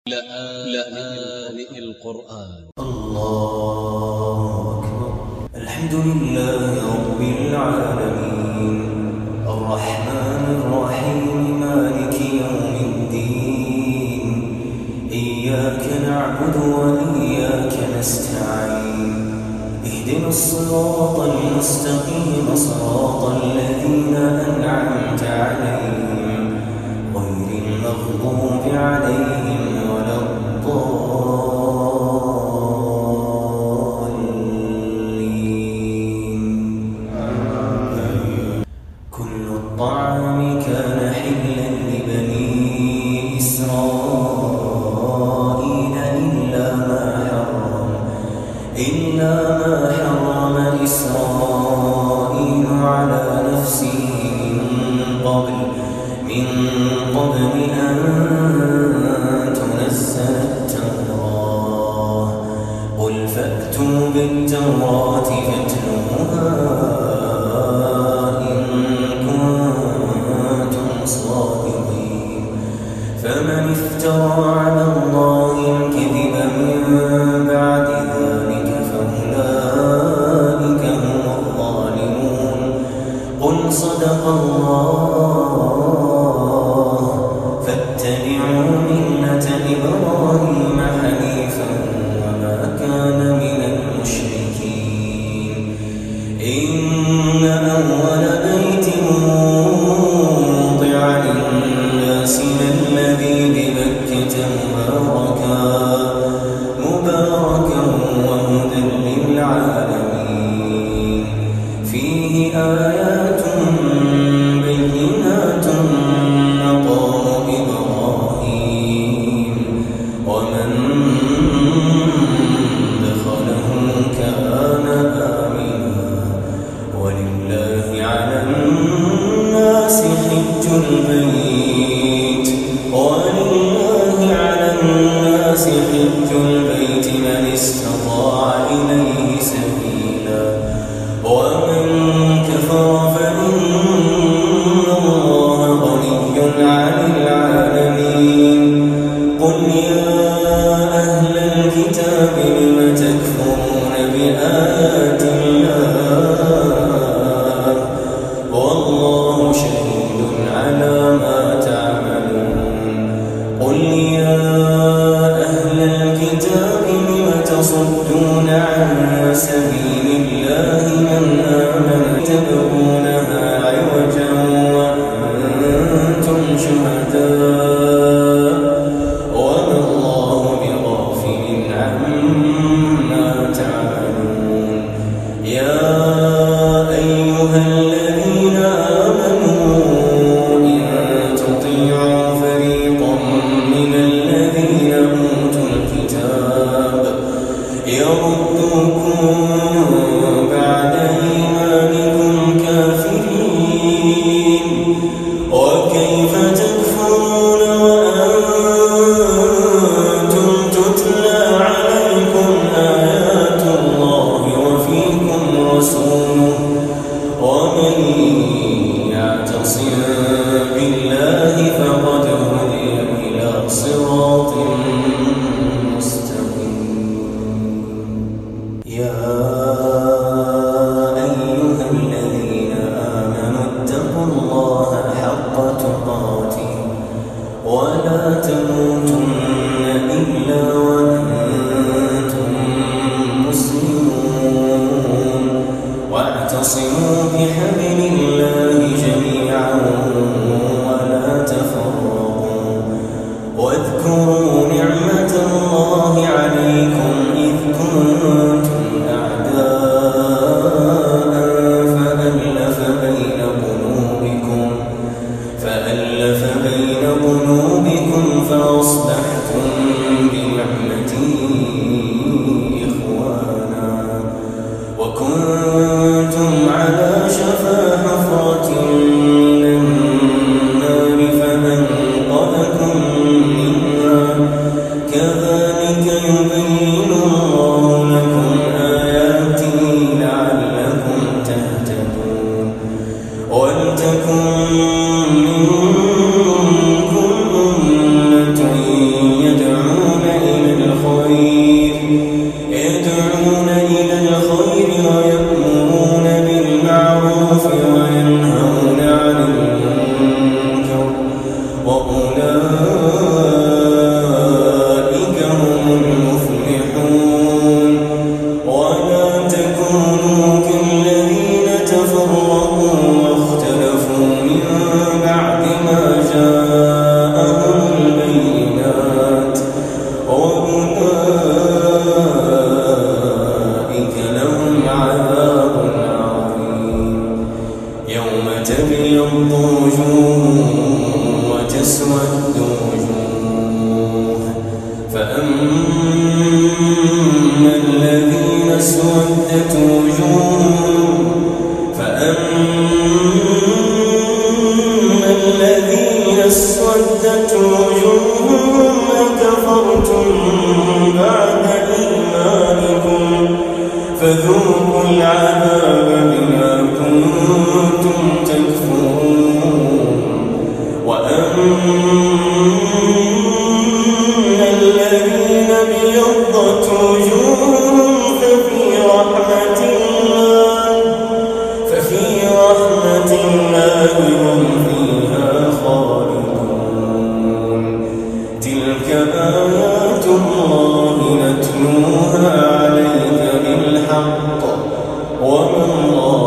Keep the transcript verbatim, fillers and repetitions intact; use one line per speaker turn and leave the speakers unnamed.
لآن القرآن.
الله أكبر. الحمد لله رب العالمين الرحمن الرحيم مالك يوم الدين إياك نعبد وإياك نستعين اهدنا الصراط المستقيم صراط الذين أنعمت عليهم غير المغضوب عليهم ولا الضالين. كل الطعام كان حلا لبني إسرائيل إلا ما حرم إلا ما حرم إسرائيل على نفسه من قبل من قبل أن تنزل التوراة. قل فأتوا بالتوراة فاتلوها إن كنتم صادقين. فمن افترى على الله الكذب من بعد ذلك فأولئك هم الظالمون. قل صدق الله فاتبعوا ملة إبراهيم حنيفا وما كان من المشركين. إن أول بيت وضع للناس الذي ببكة مباركا مباركا وهدى للعالمين. فيه آيات بينات مقام إبراهيم ومن دخله كان آمنا ولله على الناس حج البيت ولله على الناس حج البيت من استطاع إليه سبيلا ومن كفر فإن الله غني عن العالمين. قل يا أهل الكتاب لم تكفرون بآيات الله والله شهيد على ما تعملون. قل يا أهل الكتاب لم تصدون عن سبيل الله من آمن تبغونها عوجا وأنتم شهداء وما الله بغافل عما تعملون. يا أيها الذين آمنوا إن تطيعوا فريقا من الذين أوتوا الكتاب وأولئك لهم عذاب عظيم. يوم تبيض وجوه وتسود وجوه، فأما الذين اسودت وجوههم فأما الذين اسودت وجوههم أكفرتم بعد إيمانكم فذوقوا العذاب بما كنتم تكفرون. وأما الذين ابيضت وجوههم ففي رحمة الله ففي رحمة الله هم فيها خالدون. تلك آيات الله نتلوها عليك بالحق وما الله